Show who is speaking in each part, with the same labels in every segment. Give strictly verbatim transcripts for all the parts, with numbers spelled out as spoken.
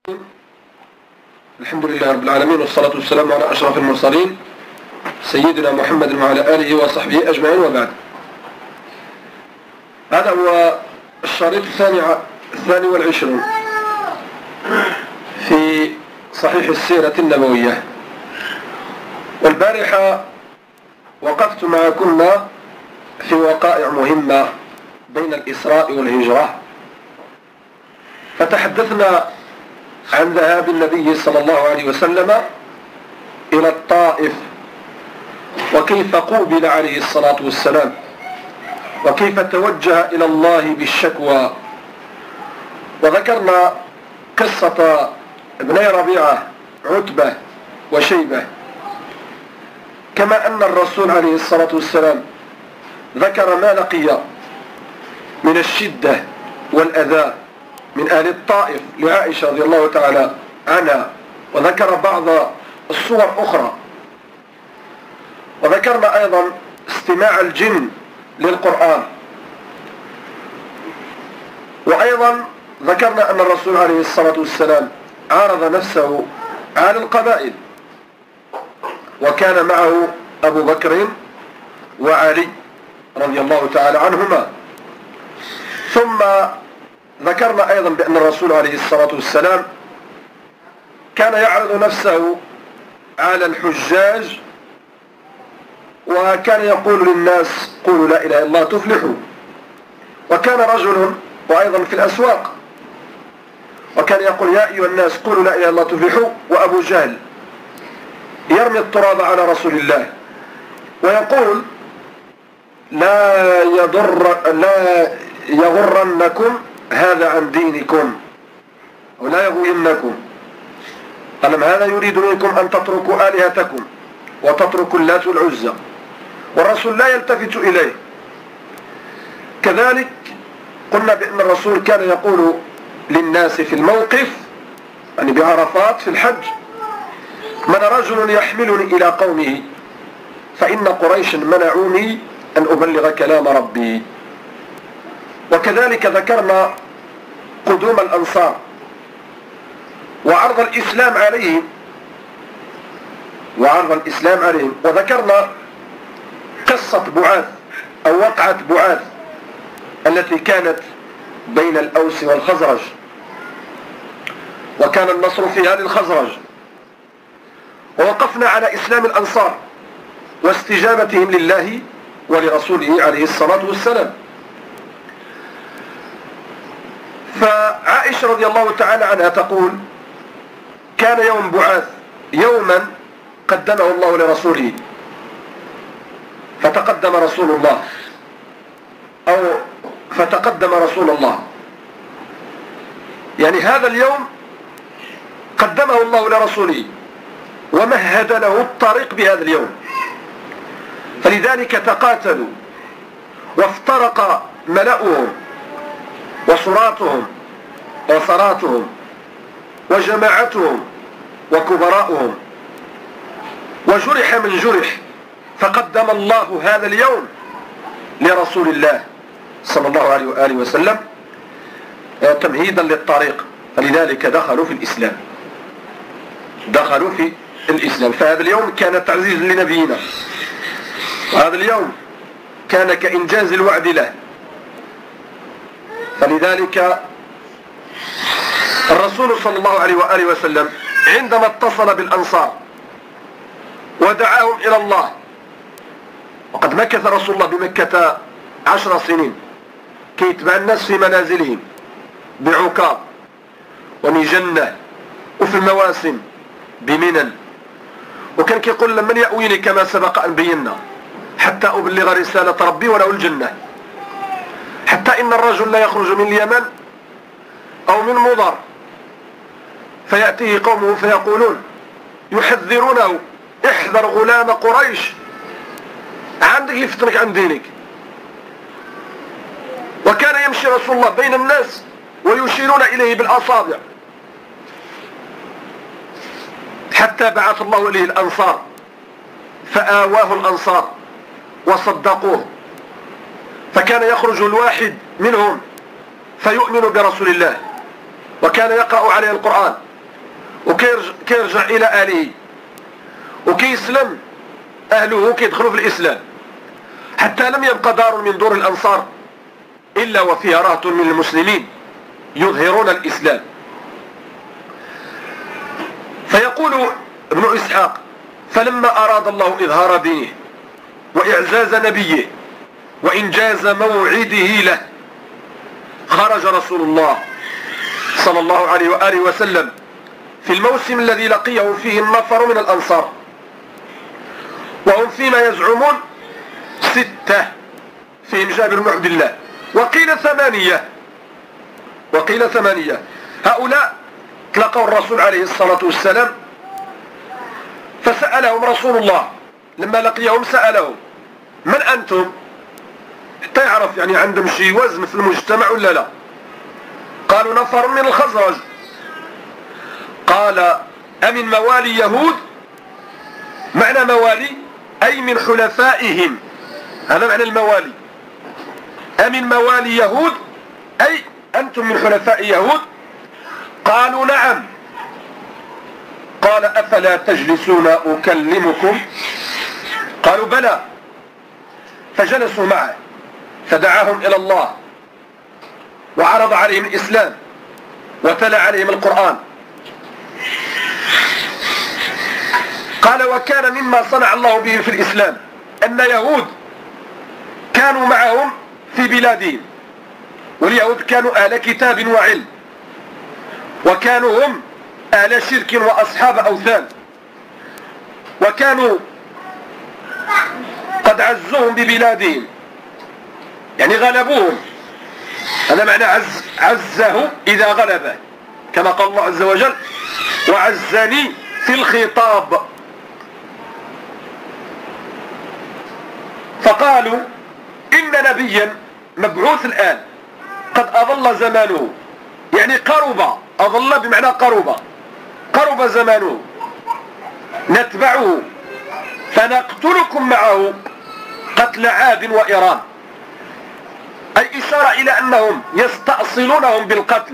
Speaker 1: الحمد لله رب العالمين، والصلاة والسلام على أشرف المرسلين سيدنا محمد وعلى آله وصحبه أجمعين، وبعد. هذا هو الشريط الثاني الثاني والعشرون في صحيح السيرة النبوية. والبارحة وقفت معكم في وقائع مهمة بين الإسراء والهجرة، فتحدثنا عن ذهاب النبي صلى الله عليه وسلم إلى الطائف، وكيف قوبل عليه الصلاة والسلام، وكيف توجه إلى الله بالشكوى. وذكرنا قصة ابني ربيعة عتبة وشيبة، كما أن الرسول عليه الصلاة والسلام ذكر ما لقي من الشدة والأذى من أهل الطائف لعائشة رضي الله تعالى عنها، وذكر بعض الصور أخرى. وذكرنا أيضا استماع الجن للقرآن، وأيضا ذكرنا أن الرسول عليه الصلاة والسلام عارض نفسه على القبائل، وكان معه أبو بكر وعلي رضي الله تعالى عنهما. ثم ذكرنا أيضا بأن الرسول عليه الصلاة والسلام كان يعرض نفسه على الحجاج، وكان يقول للناس قولوا لا إله إلا الله تفلحوا. وكان رجل وأيضا في الأسواق وكان يقول يا أيها الناس قولوا لا إله إلا الله تفلحوا، وأبو جهل يرمي التراب على رسول الله ويقول لا يضر لا يغرنكم هذا عن دينكم ولا يغوينكم، ألم هذا يريد منكم أن تتركوا آلهتكم وتتركوا اللات والعزى، والرسول لا يلتفت إليه. كذلك قلنا بأن الرسول كان يقول للناس في الموقف، يعني بعرفات في الحج: من رجل يحملني إلى قومه فإن قريش منعوني أن أبلغ كلام ربي. وكذلك ذكرنا قدوم الأنصار وعرض الإسلام عليهم وعرض الإسلام عليهم وذكرنا قصة بعاث أو وقعة بعاث التي كانت بين الأوس والخزرج، وكان النصر فيها للخزرج. ووقفنا على إسلام الأنصار واستجابتهم لله ولرسوله عليه الصلاة والسلام. فعائشة رضي الله تعالى عنها تقول: كان يوم بعاث يوما قدمه الله لرسوله، فتقدم رسول الله أو فتقدم رسول الله، يعني هذا اليوم قدمه الله لرسوله ومهد له الطريق بهذا اليوم، فلذلك تقاتلوا وافترق ملأهم وصراتهم وصراتهم وجماعتهم وكبراؤهم، وجرح من جرح، فقدم الله هذا اليوم لرسول الله صلى الله عليه وآله وسلم تمهيدا للطريق، فلذلك دخلوا في الإسلام دخلوا في الإسلام. فهذا اليوم كان تعزيز لنبينا، وهذا اليوم كان كإنجاز الوعد له. فلذلك الرسول صلى الله عليه وآله وسلم عندما اتصل بالأنصار ودعاهم إلى الله، وقد مكث رسول الله بمكة عشر سنين كي يتبع الناس في منازلهم بعكاظ ومجنة وفي المواسم بمنن، وكان كيقول لمن يأويني كما سبق أن بينا حتى أبلغ رسالة ربي وله الجنة. حتى إن الرجل لا يخرج من اليمن أو من مضر فيأتيه قومه فيقولون يحذرونه: احذر غلام قريش، عندك يفتنك عن دينك. وكان يمشي رسول الله بين الناس ويشيرون إليه بالأصابع، حتى بعث الله إليه الأنصار فآواه الأنصار وصدقوه، فكان يخرج الواحد منهم فيؤمن برسول الله، وكان يقرأ عليه القرآن وكيرجع إلى أهله وكيسلم أهله كيدخلوا في الإسلام، حتى لم يبقى دار من دور الأنصار إلا وفيها رهط من المسلمين يظهرون الإسلام. فيقول ابن إسحاق: فلما أراد الله إظهار دينه وإعزاز نبيه وإنجاز موعده له، خرج رسول الله صلى الله عليه وآله وسلم في الموسم الذي لقيه فيه النفر من الأنصار، وهم فيما يزعمون ستة، فيهم جابر بن عبد الله، وقيل ثمانية وقيل ثمانية هؤلاء تلقوا الرسول عليه الصلاة والسلام، فسألهم رسول الله لما لقيهم، سألهم: من أنتم؟ حتى يعرف يعني عندهم شي وزن في المجتمع ولا لا. قالوا: نفر من الخزرج. قال: أمن موالي يهود؟ معنى موالي أي من حلفائهم، هذا معنى الموالي. أمن موالي يهود أي أنتم من حلفاء يهود؟ قالوا: نعم. قال: أفلا تجلسون أكلمكم؟ قالوا: بلى. فجلسوا معه فدعاهم إلى الله وعرض عليهم الإسلام وتلا عليهم القرآن. قال: وكان مما صنع الله بهم في الإسلام أن يهود كانوا معهم في بلادهم، واليهود كانوا أهل كتاب وعلم، وكانوا هم أهل شرك وأصحاب أوثان، وكانوا قد عزوهم ببلادهم، يعني غلبوهم. هذا معنى عز عزه إذا غلبه، كما قال الله عز وجل: وعزني في الخطاب. فقالوا: إن نبيا مبعوث الآن قد أظل زمانه، يعني قرب، أظل بمعنى قرب، قرب زمانه، نتبعه فنقتلكم معه قتل عاد وإيران، أي إشارة إلى أنهم يستأصلونهم بالقتل.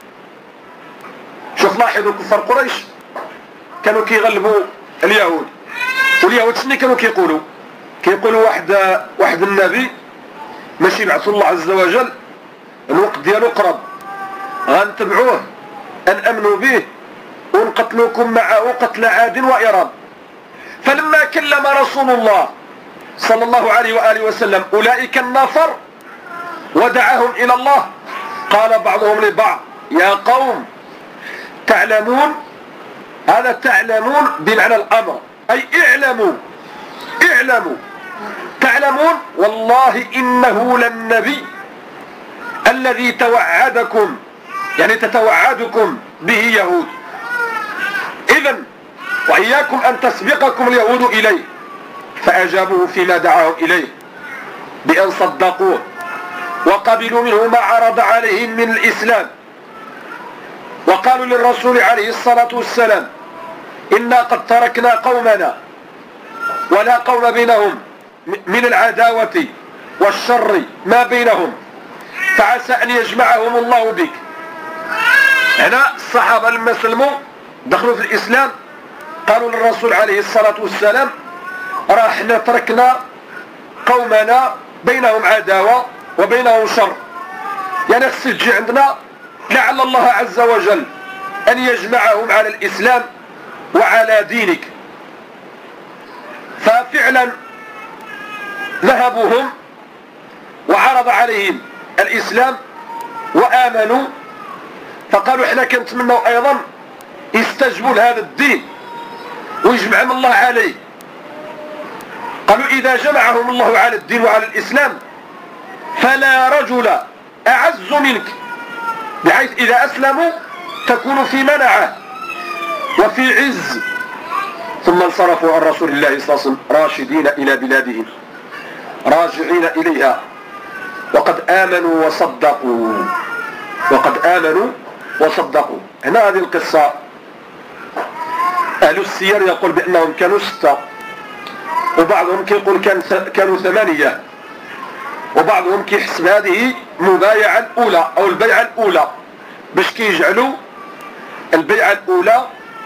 Speaker 1: شوف، لاحظوا كفار قريش كانوا كيغلبوا اليهود، واليهود شنو كانوا كيقولوا؟ كيقولوا واحد واحد النبي ماشي بعث الله عز وجل، الوقت ديالو قرب، غنتبعوه أن أمنوا به ونقتلوكم معه قتل عاد وإيران. فلما كلم رسول الله صلى الله عليه وآله وسلم أولئك النفر ودعاهم إلى الله، قال بعضهم لبعض: يا قوم تعلمون، هذا تعلمون بمعنى الأمر، أي اعلموا اعلموا تعلمون والله إنه للنبي الذي توعدكم، يعني تتوعدكم به يهود، إذن وإياكم أن تسبقكم اليهود إليه. فأجابوه فيما دعاهم إليه بأن صدقوه وقبلوا منه ما عرض عليهم من الإسلام، وقالوا للرسول عليه الصلاة والسلام: إنا قد تركنا قومنا ولا قوم بينهم من العداوة والشر ما بينهم، فعسى أن يجمعهم الله بك. هنا الصحابة لما سلموا دخلوا في الإسلام قالوا للرسول عليه الصلاة والسلام: راه احنا تركنا قومنا بينهم عداوة وبينهم شر، يعني خص تجي عندنا لعل الله عز وجل أن يجمعهم على الإسلام وعلى دينك. ففعلا ذهبوا هم وعرض عليهم الإسلام وآمنوا، فقالوا احنا كنتمنوا أيضا يستجبوا لهذا الدين ويجمعهم الله عليه. قالوا: إذا جمعهم الله على الدين وعلى الإسلام فلا رجل أعز منك، بحيث إذا أسلموا تكون في منعه وفي عز. ثم انصرفوا عن رسول الله صلى الله عليه وسلم راشدين إلى بلادهم راجعين إليها، وقد آمنوا وصدقوا وقد آمنوا وصدقوا. هنا هذه القصة أهل السير يقول بأنهم كانوا ستة، وبعضهم كيقول كان كانوا ثمانية، وبعضهم كيحسب هذه مبايعة الأولى أو البيعة الأولى، باش كيجعلوا البيعة الأولى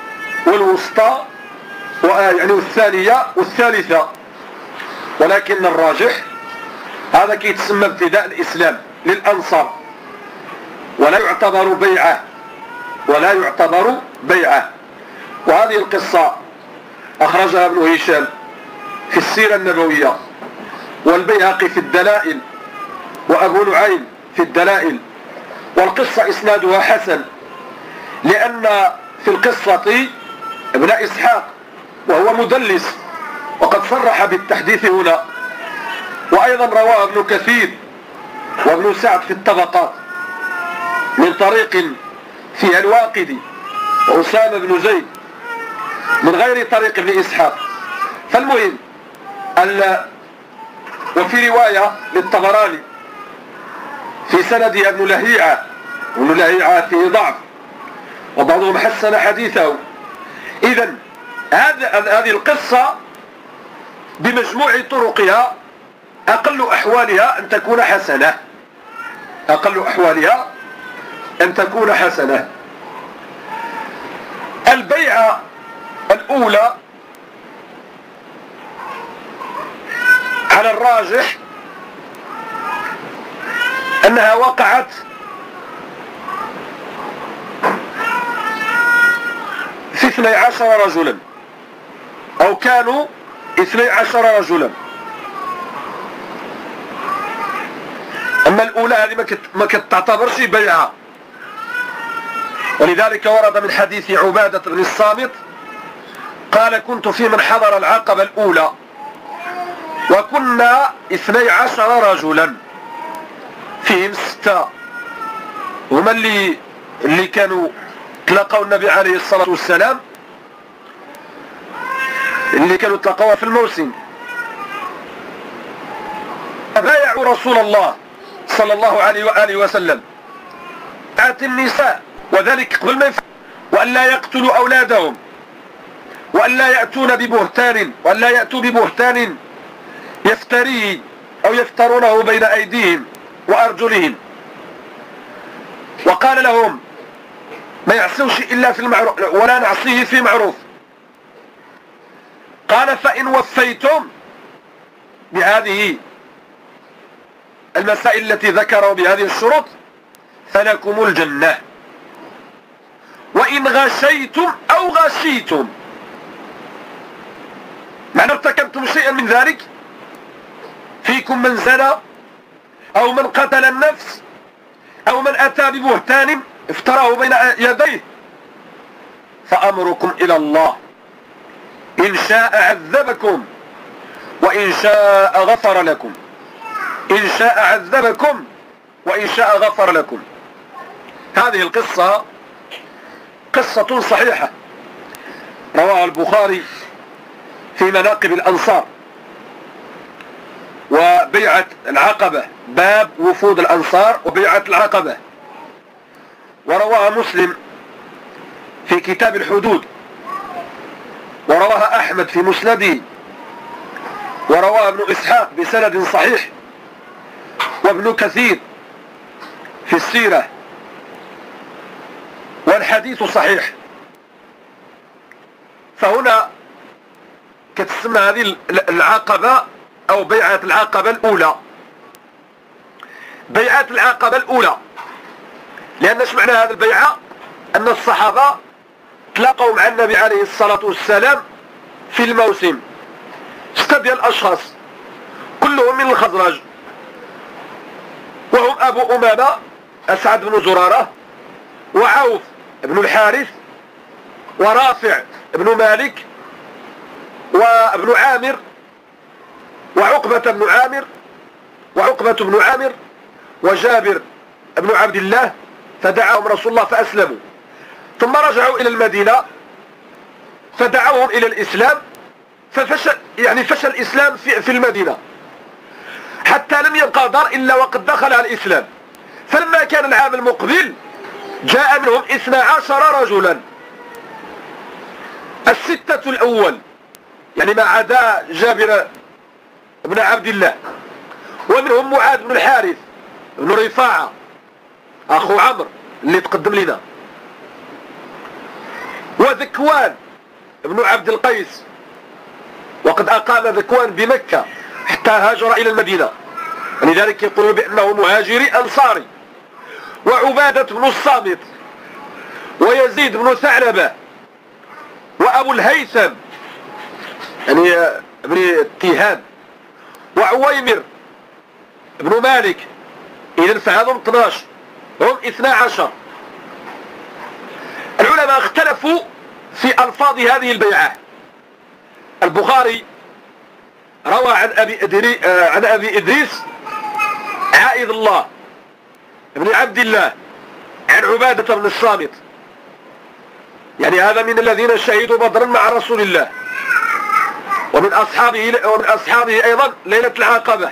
Speaker 1: والوسطى يعني والثانية والثالثة، ولكن الراجح هذا كيتسمى ابتداء الإسلام للأنصار، ولا يعتبر بيعة ولا يعتبر بيعة. وهذه القصة أخرجها ابن هشام في السيرة النبوية، والبيهقي في الدلائل، وأبو نعيم في الدلائل. والقصة إسنادها حسن، لأن في القصة ابن إسحاق وهو مدلس، وقد صرح بالتحديث هنا. وأيضا رواه ابن كثير وابن سعد في الطبقات من طريق فيها الواقدي وأسامة بن زيد من غير طريق ابن إسحاق. فالمهم أن وفي رواية للطبراني في سندها ابن لهيعة، ابن لهيعة فيه ضعف وبعضهم حسن حديثه. إذن هذه القصة بمجموع طرقها أقل أحوالها أن تكون حسنة، أقل أحوالها أن تكون حسنة. البيعة الأولى على الراجح أنها وقعت في اثني عشر رجلا، أو كانوا اثني عشر رجلا. أما الأولى هذه ما كتعتبرش بيعة، ولذلك ورد من حديث عبادة بن الصامت قال: كنت في من حضر العقبة الأولى وكنا اثني عشر رجلا، فيهم ستة هما اللي اللي كانوا تلاقوا النبي عليه الصلاة والسلام، اللي كانوا تلاقوها في الموسم، بايعوا رسول الله صلى الله عليه وآله وسلم. آت النساء، وذلك قبل ما يفعل، وأن لا يقتلوا أولادهم، وأن لا يأتون ببهتان، وأن لا يأتوا ببهتان يفتريه أو يفترونه بين أيديهم وأرجلهم. وقال لهم: ما يعصوش إلا في المعروف ولا نعصيه في معروف. قال: فإن وفيتم بهذه المسائل التي ذكروا بهذه الشروط فلكم الجنة، وإن غشيتم أو غشيتم، معنى ارتكبتم شيئا من ذلك، فيكم من زنى أو من قتل النفس أو من أتى ببهتان افتراه بين يديه، فأمركم إلى الله، إن شاء عذبكم وإن شاء غفر لكم، إن شاء عذبكم وإن شاء غفر لكم. هذه القصة قصة صحيحة رواها البخاري في مناقب الأنصار وبيعة العقبة، باب وفود الأنصار وبيعة العقبة. ورواها مسلم في كتاب الحدود، ورواها أحمد في مسنده، ورواها ابن إسحاق بسند صحيح، وابن كثير في السيرة، والحديث صحيح. فهنا كتسمى هذه العقبة أو بيعة العقبة الأولى بيعة العقبة الأولى، لأن ايش معنى هذه البيعة؟ أن الصحابة تلاقوا مع النبي عليه الصلاة والسلام في الموسم، ستة ديال الأشخاص كلهم من الخزرج، وهم أبو أمامة أسعد بن زرارة، وعوف بن الحارث، ورافع بن مالك، وابن عامر، وعقبة بن عامر وعقبة بن عامر وجابر بن عبد الله. فدعاهم رسول الله فأسلموا، ثم رجعوا إلى المدينة فدعوهم إلى الإسلام، ففشل يعني فشل الإسلام في, في المدينة، حتى لم يبقى دار إلا وقد دخل على الإسلام. فلما كان العام المقبل جاء منهم اثنا عشر رجلا، الستة الأول يعني ما عدا جابر بن عبد الله، ومنهم معاذ بن الحارث بن رفاعة أخو عمرو اللي تقدم لنا، وذكوان بن عبد القيس، وقد أقام ذكوان بمكة حتى هاجر إلى المدينة، لذلك يقولون بأنه مهاجري أنصاري. وعبادة بن الصامت، ويزيد بن ثعلبة، وأبو الهيثم يعني ابن التيهان، وعويمر ابن مالك. إذن فهذهم اثني عشر، هم اثنا عشر. العلماء اختلفوا في ألفاظ هذه البيعة. البخاري روى عن أبي إدريس, عن أبي إدريس عائذ الله ابن عبد الله عن عبادة بن الصامت، يعني هذا من الذين شهدوا بدرا مع رسول الله، ومن أصحابه, ومن أصحابه أيضا ليلة العقبة.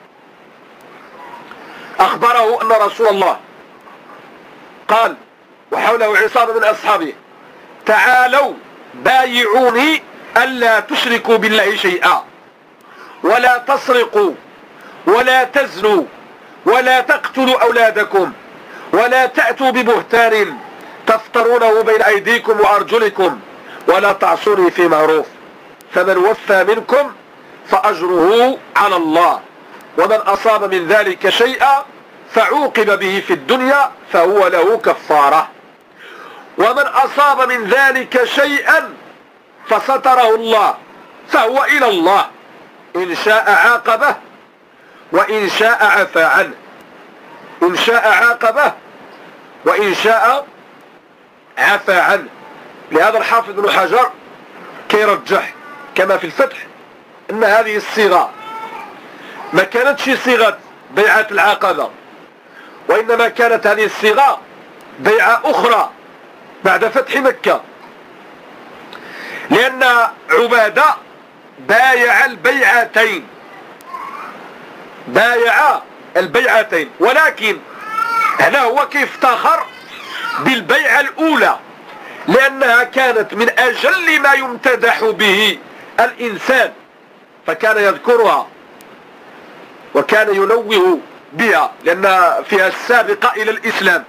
Speaker 1: أخبره أن رسول الله قال وحوله عصابة من أصحابه: تعالوا بايعوني ألا تشركوا بالله شيئا، ولا تسرقوا، ولا تزنوا، ولا تقتلوا أولادكم، ولا تأتوا ببهتان تفترونه بين أيديكم وأرجلكم، ولا تعصوني في معروف، فمن وفى منكم فأجره على الله، ومن أصاب من ذلك شيئا فعوقب به في الدنيا فهو له كفارة، ومن أصاب من ذلك شيئا فستره الله فهو إلى الله، إن شاء عاقبه وإن شاء عفى عنه، إن شاء عاقبه وإن شاء عفى عنه. لهذا الحافظ بن حجر كيرجح كما في الفتح أن هذه الصيغة ما كانتش صيغة بيعة العقبة، وإنما كانت هذه الصيغة بيعة أخرى بعد فتح مكة، لأن عبادة بايع البيعتين، بايع البيعتين، ولكن هنا هو كيف افتخر بالبيعة الأولى، لأنها كانت من أجل ما يمتدح به الإنسان، فكان يذكرها وكان ينوه بها لأن فيها السابقة إلى الإسلام،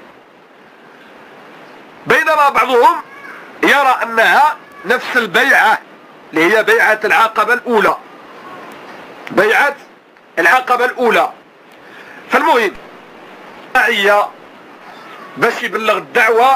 Speaker 1: بينما بعضهم يرى أنها نفس البيعة اللي هي بيعة العقبة الأولى، بيعة العقبة الأولى. فالمهم داعية باش يبلغ الدعوة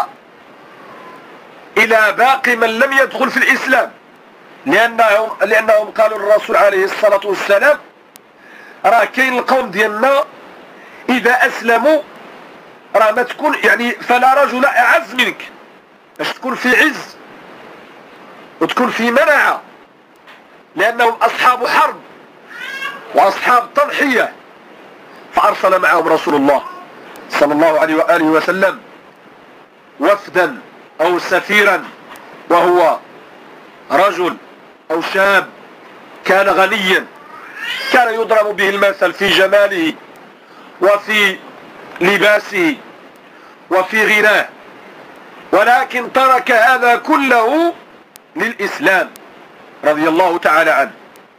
Speaker 1: إلى باقي من لم يدخل في الإسلام، لأنهم, لأنهم قالوا للرسول عليه الصلاة والسلام: راه كاين القوم ديالنا إذا أسلموا راه ما تكون يعني فلا رجل أعز منك، باش تكون في عز وتكون في مناعة، لأنهم أصحاب حرب وأصحاب تضحية. فأرسل معهم رسول الله صلى الله عليه وآله وسلم وفدا أو سفيرا، وهو رجل أو شاب كان غنيا، كان يضرب به المثل في جماله وفي لباسه وفي غناه، ولكن ترك هذا كله للإسلام رضي الله تعالى عنه.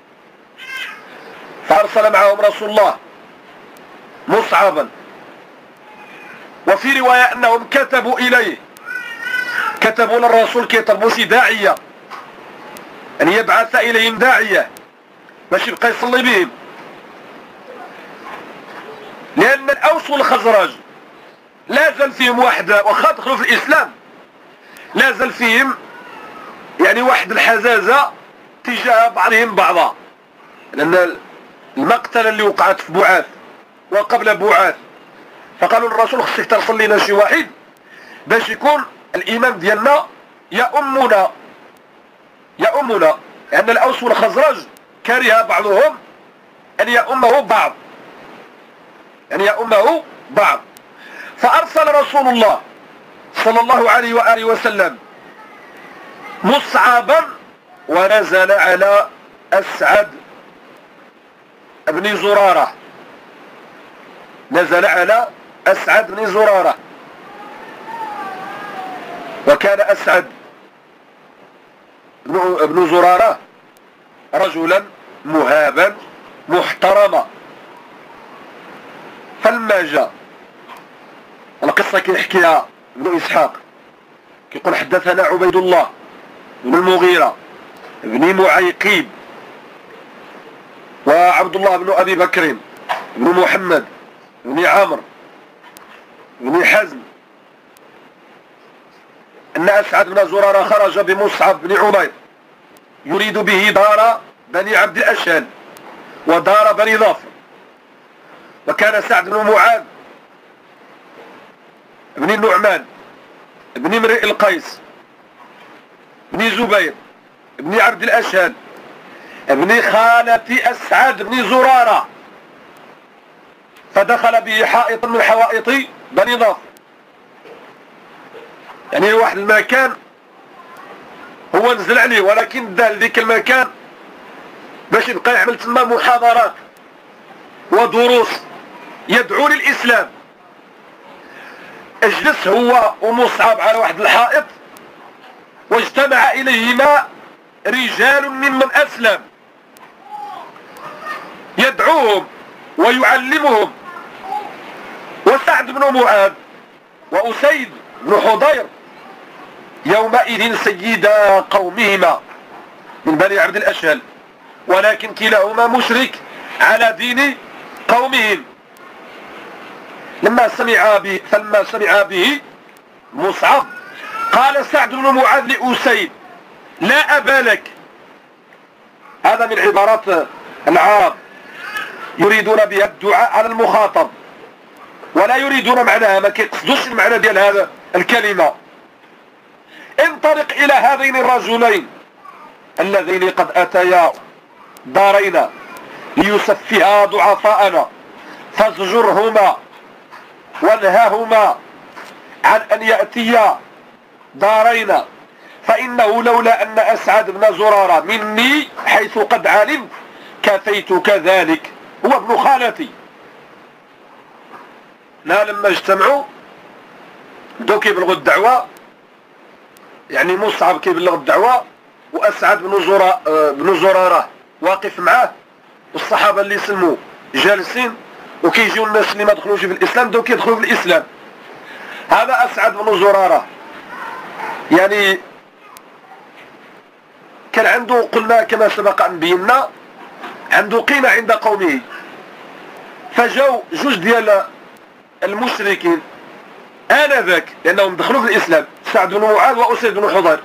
Speaker 1: فأرسل معهم رسول الله مصعبا، وفي رواية أنهم كتبوا إليه، كتبوا للرسول كيطلبوا شي داعية أن يبعث إليهم داعية باش يبقى يصلي بهم، لأن الأوس والخزرج لا زال فيهم واحدة، وخا دخلوا في الإسلام لا زال فيهم يعني واحد الحزازة تجاه بعضهم بعضا، لأن المقتلة اللي وقعت في بعاث وقبل بعاث، فقالوا للرسول: خصك ترسل لنا شي واحد باش يكون الإمام ديالنا يأمنا يأمنا لأن الأوس والخزرج كره بعضهم أن يأمه بعض، أن يأمه بعض. فأرسل رسول الله صلى الله عليه وآله وسلم مصعبا، ونزل على أسعد بن زرارة، نزل على أسعد بن زرارة. وكان أسعد بن زرارة رجلا مهابا محترما. فلما جاء القصة كيحكيها ابن إسحاق كيقول: حدثنا عبيد الله بن المغيرة بن معيقيب، وعبد الله بن أبي بكر بن محمد بن عمرو بن حزم أن أسعد بن زرارة خرج بمصعب بن عمير يريد به دار بني عبد الأشهل ودار بني ظافر. وكان سعد بن معاذ بن النعمان بن امرئ القيس بن زبير بن عبد الأشهل ابن خالة أسعد بن زرارة، فدخل به حائط من حوائط بني ظافر. يعني واحد المكان هو نزل عليه، ولكن دا لذيك المكان باش يبقى يعمل تما محاضرات ودروس يدعو للإسلام. اجلس هو ومصعب على واحد الحائط، واجتمع إليهما رجال ممن أسلم يدعوهم ويعلمهم. وسعد بن معاذ وأسيد بن حضير يومئذ سيدا قومهما من بني عبد الأشهل، ولكن كلاهما مشرك على دين قومهم. لما سمع به فلما سمع به مصعب قال سعد بن معاذ لأسيد: لا أبا لك. هذا من عبارات العرب يريدون بها الدعاء على المخاطب، ولا يريدون معناها، ما كيقصدوش المعنى ديال هذا الكلمة. انطلق إلى هذين الرجلين اللذين قد أتيا دارينا ليسفها ضعفاءنا، فازجرهما وانهاهما عن أن يأتيا دارينا، فإنه لولا أن أسعد بن زرارة مني حيث قد علمت كفيتك ذلك، هو ابن خالتي. لا لما اجتمعوا بدو كيبلغوا الدعوة، يعني مصعب كيبلغ الدعوة وأسعد بن زرارة بن زرارة واقف معاه، والصحابة اللي سلموا جالسين، وكيجيو الناس اللي ما دخلوش في الإسلام دو كيدخلوا في الإسلام. هذا أسعد بن زرارة يعني كان عنده، قلنا كما سبق أن بينا، عنده قيمة عند قومه. فجاو جوج ديال المشركين آنذاك لأنهم دخلوا في الإسلام، سعد بن معاذ وأسيد بن حضير.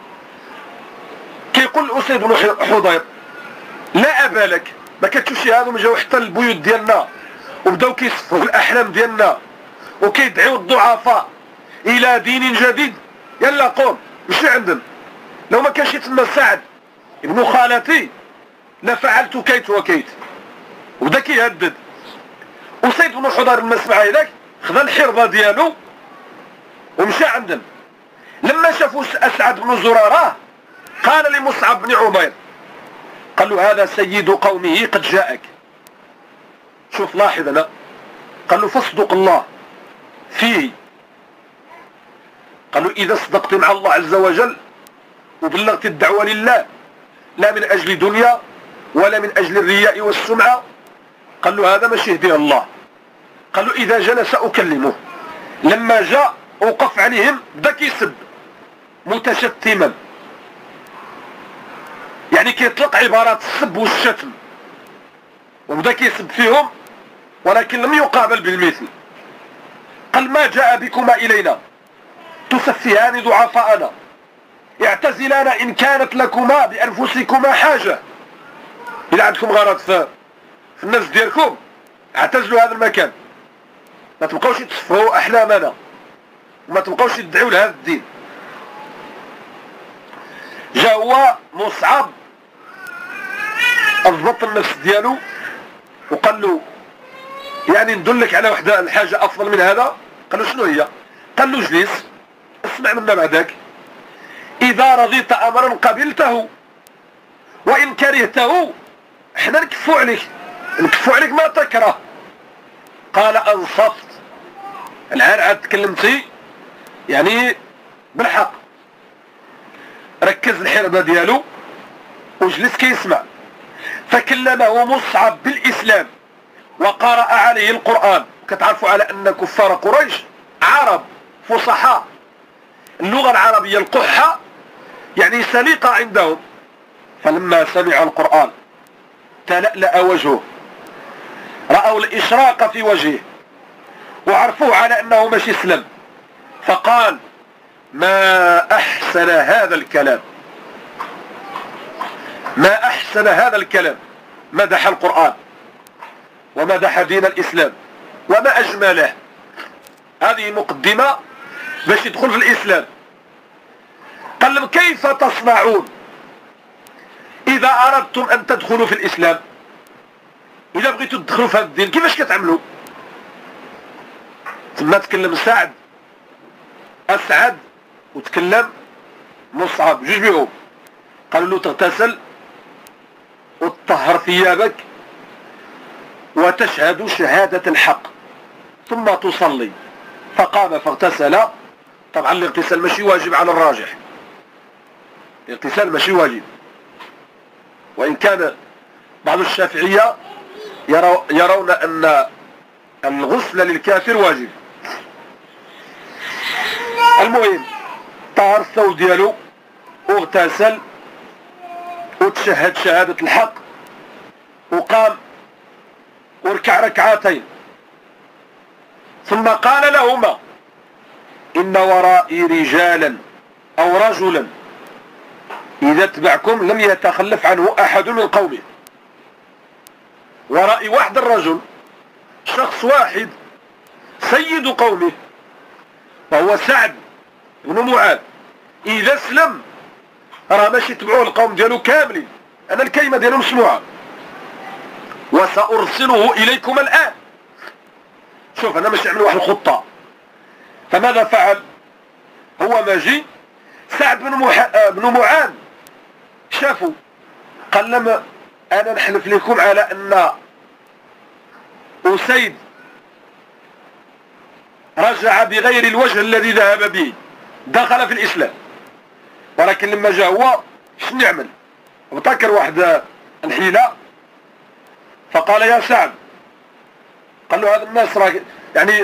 Speaker 1: كيقول أسيد بن حضير: لا أبا لك، ما كتشوفش هذو جاو حتى البيوت ديالنا وبداو كيصفوا في الأحلام ديالنا وكيدعيو الضعفاء إلى دين جديد، يلا قوم مشي عندنا، لو ما كانش يتم سعد ابن خالتي لفعلت كيت وكيت. وبدا كيهدد. وسيد بن حضير لما سمع هذاك خذا الحربة ديالو ومشى عندنا. لما شافوا أسعد بن زرارة قال لمصعب بن عمير، قال له: هذا سيد قومه قد جاءك. شوف لاحظ أنا، قال له: فاصدق الله فيه. قال له: إذا صدقت مع الله عز وجل وبلغت الدعوة لله لا من أجل دنيا ولا من أجل الرياء والسمعة، قال له: هذا ماشي يهديه الله. قال له: إذا جلس أكلمه. لما جاء وقف عليهم بدا كيسب متشتما، يعني كيطلق عبارات السب والشتم، وبدا كيسب فيهم، ولكن لم يقابل بالمثل. قال: ما جاء بكما إلينا تسفهان ضعفاءنا، اعتزلانا إن كانت لكما بأنفسكما حاجة. إذا عندكم غرض في النفس ديالكم اعتزلوا هذا المكان، ما تبقوش تصفروا أحلامنا وما تبقوش تدعوا لهذا الدين. جا هو مصعب أضبط النفس ديالو وقال له: يعني ندلك على واحدة الحاجة أفضل من هذا. قال له: شنو هي؟ قال له: اجلس اسمع منا بعدك، إذا رضيت أمرا قبلته وإن كرهته احنا نكفو عليك، نكفو عليك ما تكره. قال: أنصفت، الآن عاد تكلمتي يعني بالحق. ركز الحربة ديالو وجلس كيسمع. فكلمه مصعب بالإسلام وقرأ عليه القرآن. كتعرفوا على أن كفار قريش عرب فصحاء، اللغة العربية القحة يعني سليقة عندهم. فلما سمع القرآن تلألأ وجهه، رأوا الإشراق في وجهه وعرفوه على أنه مش يسلم، فقال ما أحسن هذا الكلام، ما أحسن هذا الكلام. مدح القرآن ومدح دين الإسلام وما أجمله. هذه مقدمة باش يدخل في الإسلام. قال لهم كيف تصنعون إذا أردتم أن تدخلوا في الإسلام؟ إذا بغيتوا تدخلوا في هذا الدين كيفاش كتعملوا؟ ثم تكلم سعد أسعد وتكلم مصعب، جوج بيهم. قالوا له تغتسل وتطهر ثيابك وتشهد شهادة الحق ثم تصلي. فقام فاغتسل. طبعا الاغتسال ماشي واجب على الراجح، الاغتسال ماشي واجب، وإن كان بعض الشافعية يرون أن الغسل للكافر واجب. المهم طهر الثوب ديالو واغتسل وتشهد شهادة الحق وقام وركع ركعتين، ثم قال لهما إن ورائي رجالا أو رجلا إذا اتبعكم لم يتخلف عنه أحد من قومه. ورائي واحد الرجل، شخص واحد سيد قومه وهو سعد بن معاذ، إذا اسلم راه ماشي يتبعوه القوم ديالو كاملين، أنا الكلمة ديالو مسموعة وسأرسله إليكم الآن. شوف أنا مش نعمل واحد الخطة. فماذا فعل؟ هو ماجي سعد بن, محا... بن معاذ شافوا، قال لما أنا نحلف لكم على أن أسيد رجع بغير الوجه الذي ذهب به، دخل في الإسلام، ولكن لما جاء هو شنو يعمل؟ ابتكر واحد الحيلة. فقال يا سعد، قال له هذا الناس راه يعني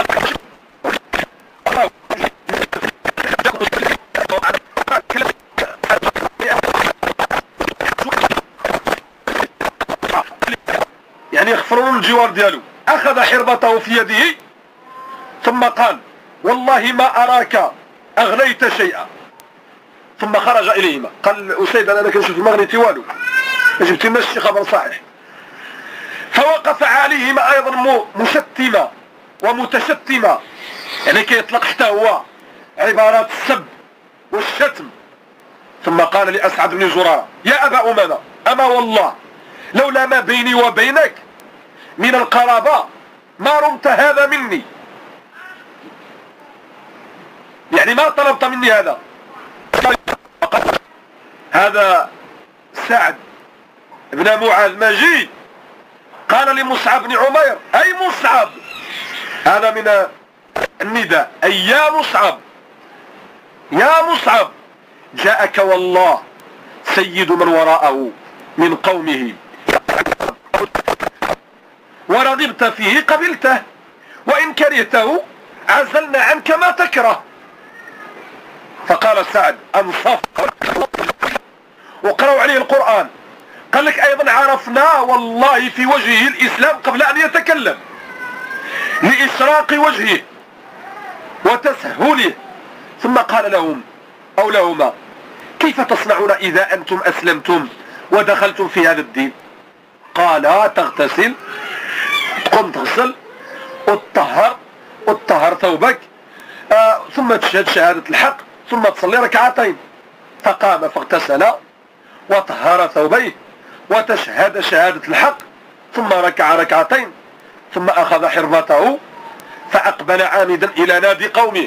Speaker 1: يعني يغفرون الجوار ديالو. أخذ حربته في يده ثم قال والله ما أراك أغنيت شيئا، ثم خرج إليهما. قال أسيد أنا كنشوف ما غنيتي والو، ما جبت لناش شي خبر صحيح. فوقف عليهما أيضا مشتمة ومتشتمة، يعني كيطلق حتى هو عبارات السب والشتم. ثم قال لأسعد بن زرارة يا أبا أمامة أما والله لولا ما بيني وبينك من القرابة ما رمت هذا مني، يعني ما طلبت مني هذا. هذا سعد بن معاذ ماجي قال لمصعب بن عمير أي مصعب، هذا من النداء، أي يا مصعب يا مصعب جاءك والله سيد من وراءه من قومه، ورغبت فيه قبلته وإن كرهته عزلنا عنك ما تكره. فقال سعد أنصف وقرأوا عليه القرآن. قال لك أيضا عرفنا والله في وجهه الإسلام قبل أن يتكلم لإشراق وجهه وتسهله. ثم قال لهم أو لهما كيف تصنعون إذا أنتم أسلمتم ودخلتم في هذا الدين؟ قال تغتسل، تقوم تغسل وتطهر وتطهر ثوبك، آه ثم تشهد شهادة الحق ثم تصلي ركعتين. فقام فاغتسل وطهر ثوبيه وتشهد شهادة الحق ثم ركع ركعتين، ثم أخذ حربته فأقبل عامدا إلى نادي قومه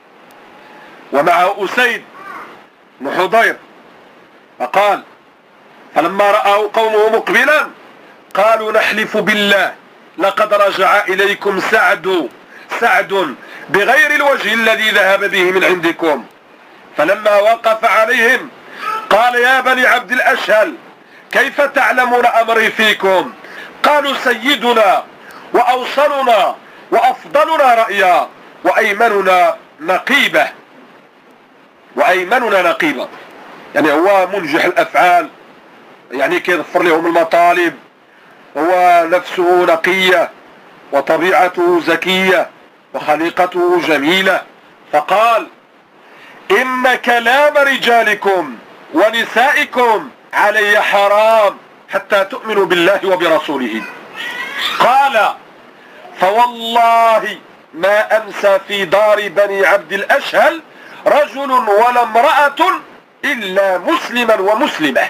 Speaker 1: ومعه أسيد بن حضير. فقال فلما رأوا قومه مقبلا قالوا نحلف بالله لقد رجع إليكم سعد سعد بغير الوجه الذي ذهب به من عندكم. فلما وقف عليهم قال يا بني عبد الأشهل كيف تعلمون أمري فيكم؟ قالوا سيدنا وأوصلنا وأفضلنا رأيا وأيمننا نقيبة وأيمننا نقيبة. يعني هو منجح الافعال، يعني كيظفر لهم المطالب، هو نفسه نقية وطبيعته زكية وخليقته جميلة. فقال إن كلام رجالكم ونسائكم علي حرام حتى تؤمنوا بالله وبرسوله. قال فوالله ما أمسى في دار بني عبد الأشهل رجل ولا امرأة إلا مسلما ومسلمة.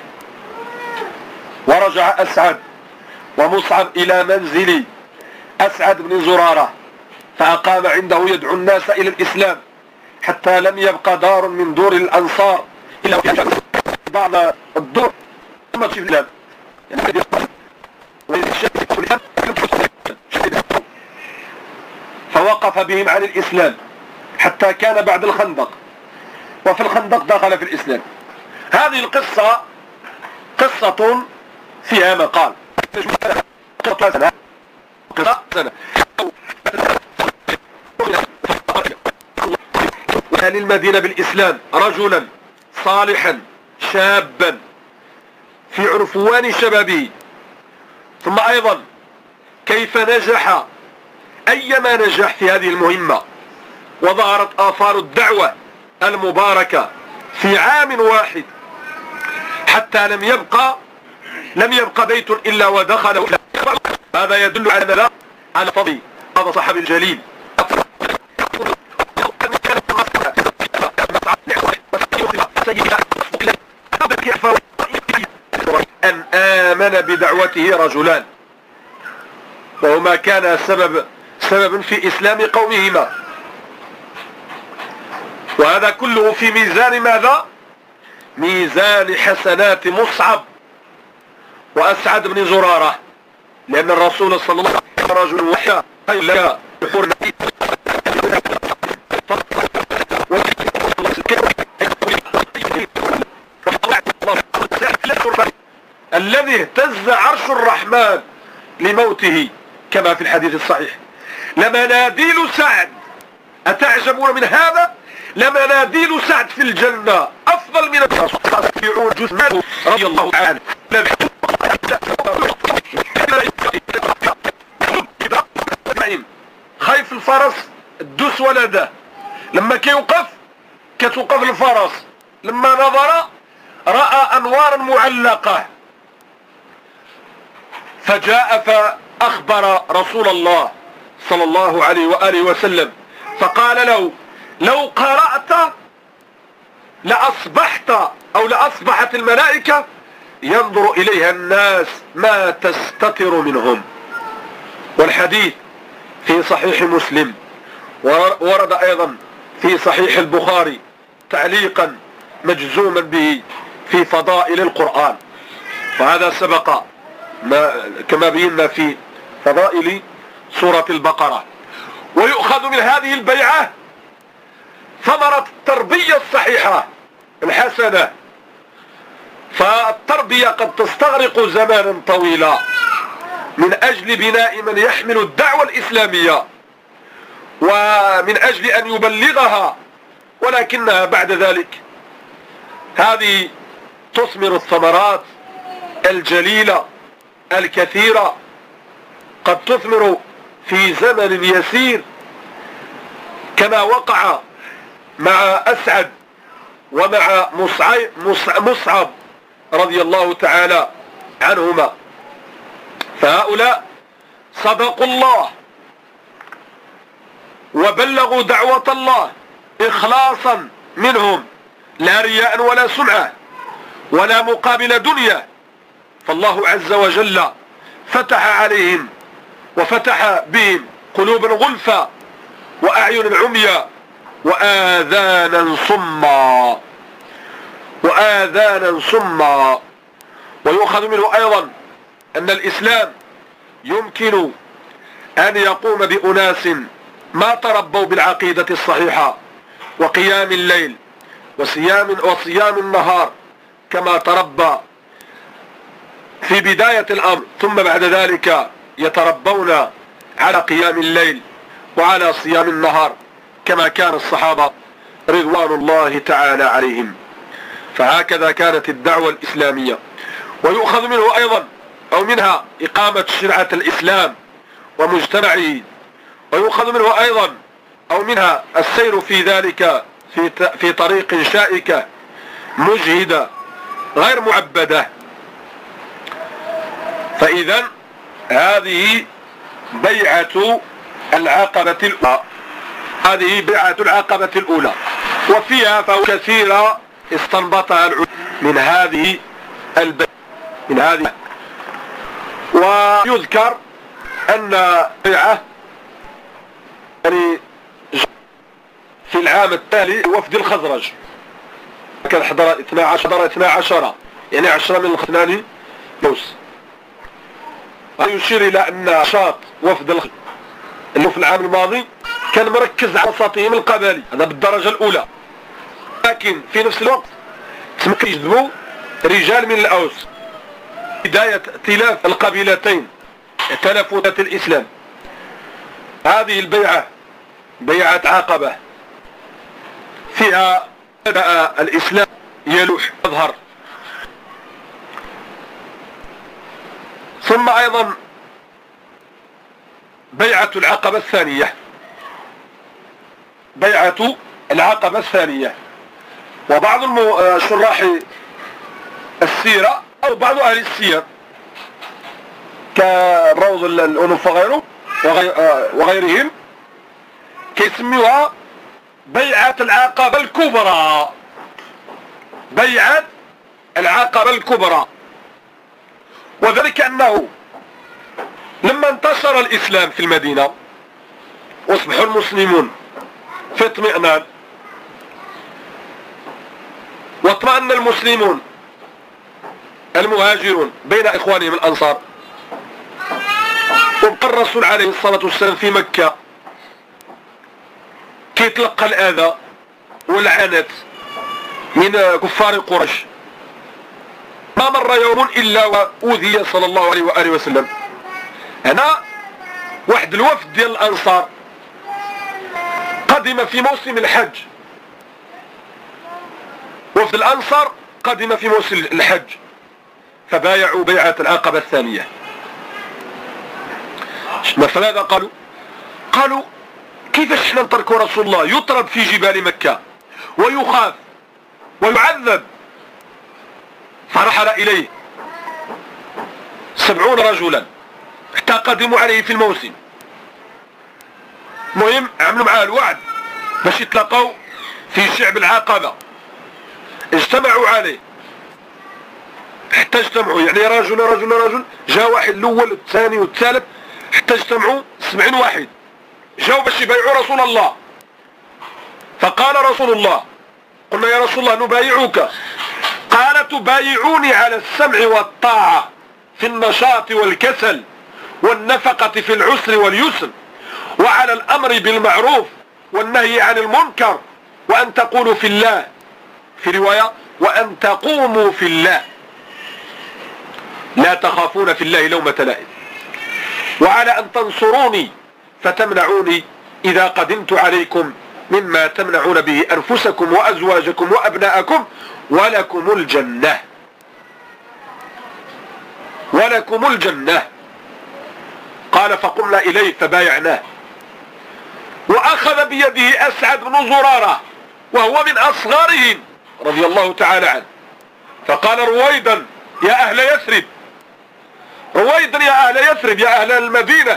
Speaker 1: ورجع أسعد ومصعب إلى منزل أسعد بن زرارة، فأقام عنده يدعو الناس إلى الإسلام، حتى لم يبقى دار من دور الأنصار إلا بعض الدور ثم تشوف الإسلام. فوقف بهم عن الإسلام حتى كان بعد الخندق، وفي الخندق دخل في الإسلام. هذه القصة قصة فيها مقال. وكان المدينة بالإسلام رجلا صالحا شابا في عرفوان شبابه. ثم أيضا كيف نجح أيما نجح في هذه المهمة، وظهرت آثار الدعوة المباركة في عام واحد، حتى لم يبقى لم يبقى بيت إلا ودخله. هذا يدل على ماذا؟ على فضل هذا الصحابي الجليل. أن آمن بدعوته رجلان، وهما كان سبب سبب في إسلام قومهما. وهذا كله في ميزان ماذا؟ ميزان حسنات مصعب وأسعد بن زرارة، لأن الرسول صلى الله عليه وسلم رجل وحيا لك الذي اهتز عرش الرحمن لموته، كما في الحديث الصحيح: لمناديل سعد، أتعجبون من هذا؟ لمناديل سعد في الجنة أفضل من الرسول جثمانه رضي الله عنه. خايف الفرس الدس ولده، لما كيوقف كتوقف الفرس، لما نظر رأى أنوارا معلقة، فجاء فأخبر رسول الله صلى الله عليه وآله وسلم، فقال له: لو قرأت لأصبحت أو لأصبحت الملائكة ينظر إليها الناس ما تستتر منهم. والحديث في صحيح مسلم، ورد أيضا في صحيح البخاري تعليقا مجزوما به في فضائل القرآن، وهذا سبق ما كما بينا في فضائل سورة البقرة. ويؤخذ من هذه البيعة ثمرة التربية الصحيحة الحسنة، فالتربية قد تستغرق زمانا طويلا من أجل بناء من يحمل الدعوة الإسلامية ومن أجل أن يبلغها، ولكنها بعد ذلك هذه تثمر الثمرات الجليلة الكثيرة، قد تثمر في زمن يسير، كما وقع مع أسعد ومع مصعب رضي الله تعالى عنهما. فهؤلاء صدقوا الله وبلغوا دعوة الله إخلاصا منهم، لا رياء ولا سمعة ولا مقابل دنيا. فالله عز وجل فتح عليهم وفتح بهم قلوبا غلفا وأعين عميا وآذانا صما وآذانا صما. ويؤخذ منه أيضا أن الإسلام يمكن أن يقوم بأناس ما تربوا بالعقيدة الصحيحة وقيام الليل وصيام, وصيام النهار كما تربى في بداية الأمر، ثم بعد ذلك يتربون على قيام الليل وعلى صيام النهار كما كان الصحابة رضوان الله تعالى عليهم. فهكذا كانت الدعوة الإسلامية. ويؤخذ منه أيضا أو منها إقامة شرعة الإسلام ومجتمعه، ويؤخذ منه أيضا أو منها السير في ذلك في في طريق شائكة مجهدة غير معبدة. فإذا هذه بيعة العقبة الأولى، هذه بيعة العقبة الأولى، وفيها فوائد كثيرة استنبطها العلماء من هذه البيعة من هذه. ويذكر أن بيعة يعني في العام التالي وفد الخزرج كان حضر اثنا عشر اثنا عشر يعني عشرة من الاثنان يوس. يشير إلى أن نشاط وفد الخزرج اللي في العام الماضي كان مركز على وسطهم القبلي، هذا بالدرجة الأولى، لكن في نفس الوقت تمكن يجذبوا رجال من الأوس. بداية ائتلاف القبيلتين، ائتلاف الإسلام. هذه البيعة بيعة عقبة فيها بدأ الإسلام يلوح يظهر. ثم أيضا بيعة العقبة الثانية، بيعة العقبة الثانية. وبعض شراح السيرة أو بعض أهل السير كالروض الأنوف وغيره وغيرهم كيسميوها بيعة العقبة الكبرى، بيعة العقبة الكبرى. وذلك أنه لما انتشر الإسلام في المدينة واصبحوا المسلمون في اطمئنان، واطمأن المسلمون المهاجرون بين إخوانهم الأنصار، وبقى الرسول عليه الصلاة والسلام في مكة كيتلقى الأذى والعنت من كفار قريش. ما مر يوم إلا وأوذي صلى الله عليه وآله وسلم. هنا واحد الوفد ديال الأنصار قدم في موسم الحج، وفد الأنصار قدم في موسم الحج فبايعوا بيعة العقبة الثانية. فماذا قالوا؟ قالوا كيف احنا نتركوا رسول الله يطرد في جبال مكة ويخاف ويعذب؟ فرحل إليه سبعون رجلا حتى قدموا عليه في الموسم. مهم عملوا معاه الوعد باش يتلاقوا في شعب العقبة. اجتمعوا عليه حتى اجتمعوا، يعني رجل رجل رجل، جاء واحد الأول والثاني والثالث حتى اجتمعوا سبعين واحد جاءوا باش يبايعوا رسول الله. فقال رسول الله، قلنا يا رسول الله نبايعك، قال تبايعوني على السمع والطاعة في النشاط والكسل والنفقة في العسر واليسر، وعلى الأمر بالمعروف والنهي عن المنكر، وأن تقولوا في الله، في رواية وأن تقوموا في الله لا تخافون في الله لومة لائم، وعلى أن تنصروني فتمنعوني إذا قدمت عليكم مما تمنعون به أنفسكم وأزواجكم وأبناءكم، ولكم الجنة ولكم الجنة. قال فقمنا إليه فبايعناه، وأخذ بيده أسعد بن زرارة وهو من أصغرهم رضي الله تعالى عنه، فقال رويدا يا أهل يثرب، رويدا يا أهل يثرب، يا أهل المدينة،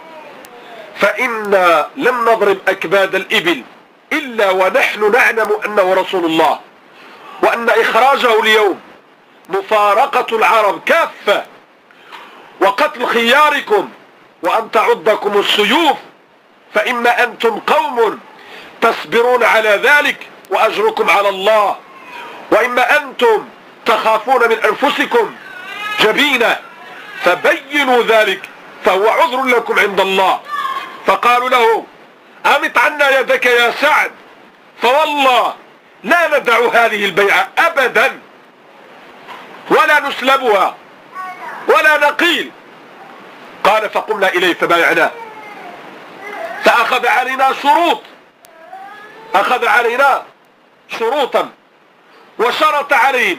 Speaker 1: فإنا لم نضرب أكباد الإبل إلا ونحن نعلم أنه رسول الله، وأن إخراجه اليوم مفارقة العرب كافة وقتل خياركم وأن تعضكم السيوف، فإن أنتم قوم تصبرون على ذلك وأجركم على الله، وإما أنتم تخافون من أنفسكم جبينة فبينوا ذلك فهو عذر لكم عند الله. فقالوا له أمط عنا يدك يا سعد، فوالله لا ندع هذه البيعة أبدا ولا نسلبها ولا نقيل. قال فقمنا إليه فبايعناه، فأخذ علينا شروط، أخذ علينا شروطا وشرط عليهم،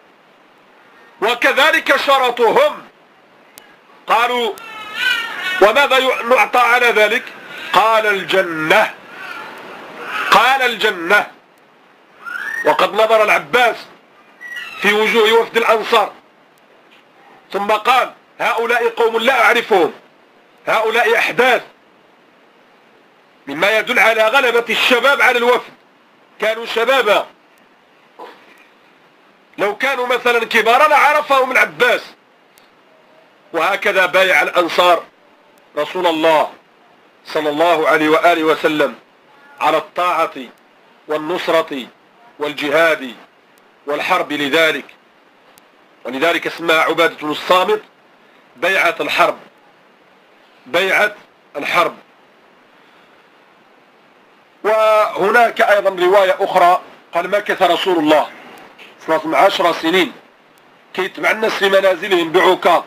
Speaker 1: وكذلك شرطهم. قالوا وماذا نعطى على ذلك؟ قال الجنة، قال الجنة. وقد نظر العباس في وجوه وفد الأنصار ثم قال هؤلاء قوم لا أعرفهم، هؤلاء أحداث، مما يدل على غلبة الشباب على الوفد. كانوا شبابا، لو كانوا مثلا كبارا لعرفهم العباس. وهكذا بايع الأنصار رسول الله صلى الله عليه وآله وسلم على الطاعة والنصرة والجهاد والحرب لذلك. ولذلك اسمها عبادة بن الصامت بيعة الحرب، بيعة الحرب. وهناك أيضا رواية أخرى قال مكث رسول الله صلى الله عليه وسلم عشر سنين كيتبع الناس في منازلهم بعكاظ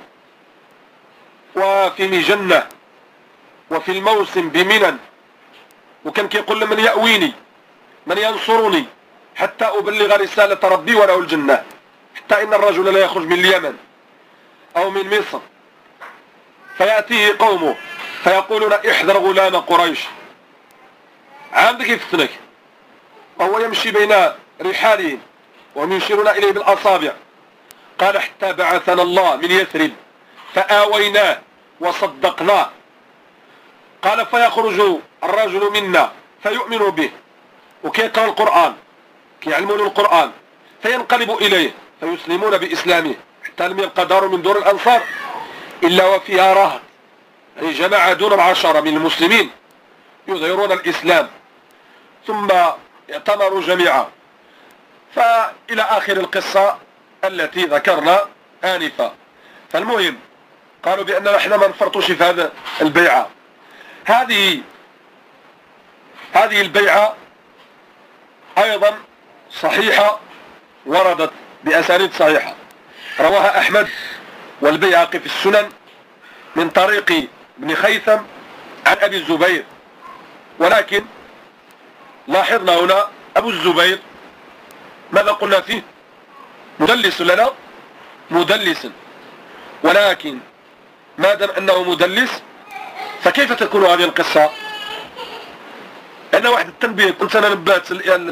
Speaker 1: وفي مجنة وفي الموسم بمنن، وكان كيقول لمن يأويني، من ينصرني حتى أبلغ رسالة ربي وله الجنة. حتى إن الرجل لا يخرج من اليمن أو من مصر فيأتيه قومه فيقولون احذر غلام قريش، عندك يفتنك، وهو يمشي بين رحالهم وهم يشيرون إليه بالأصابع. قال حتى بعثنا الله من يثرب فآويناه وصدقناه. قال فيخرج الرجل منا فيؤمن به وكيقرأ القرآن، كيعلمون القرآن، فينقلب إليه فيسلمون بإسلامه، حتى لم يبقى دار من دور الأنصار إلا وفيها رهط، يعني جماعة دون العشرة من المسلمين يظهرون الإسلام، ثم اعتمروا جميعا. فإلى آخر القصة التي ذكرنا آنفا. فالمهم قالوا بأننا احنا ما نفرطوش في هذا البيعة. هذه هذه البيعة أيضا صحيحة، وردت بأسانيد صحيحة، رواها أحمد والبيهقي في السنن من طريق ابن خيثم عن أبي الزبير. ولكن لاحظنا هنا أبو الزبير ماذا قلنا فيه؟ مدلس لنا، مدلس. ولكن ما دام أنه مدلس فكيف تكون هذه القصة؟ أنا واحد التنبيه كنت أنا نبات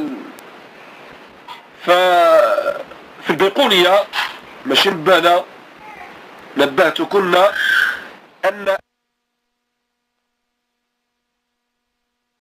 Speaker 1: في البيقونية، ماشي نبانا، نبهت كنا أن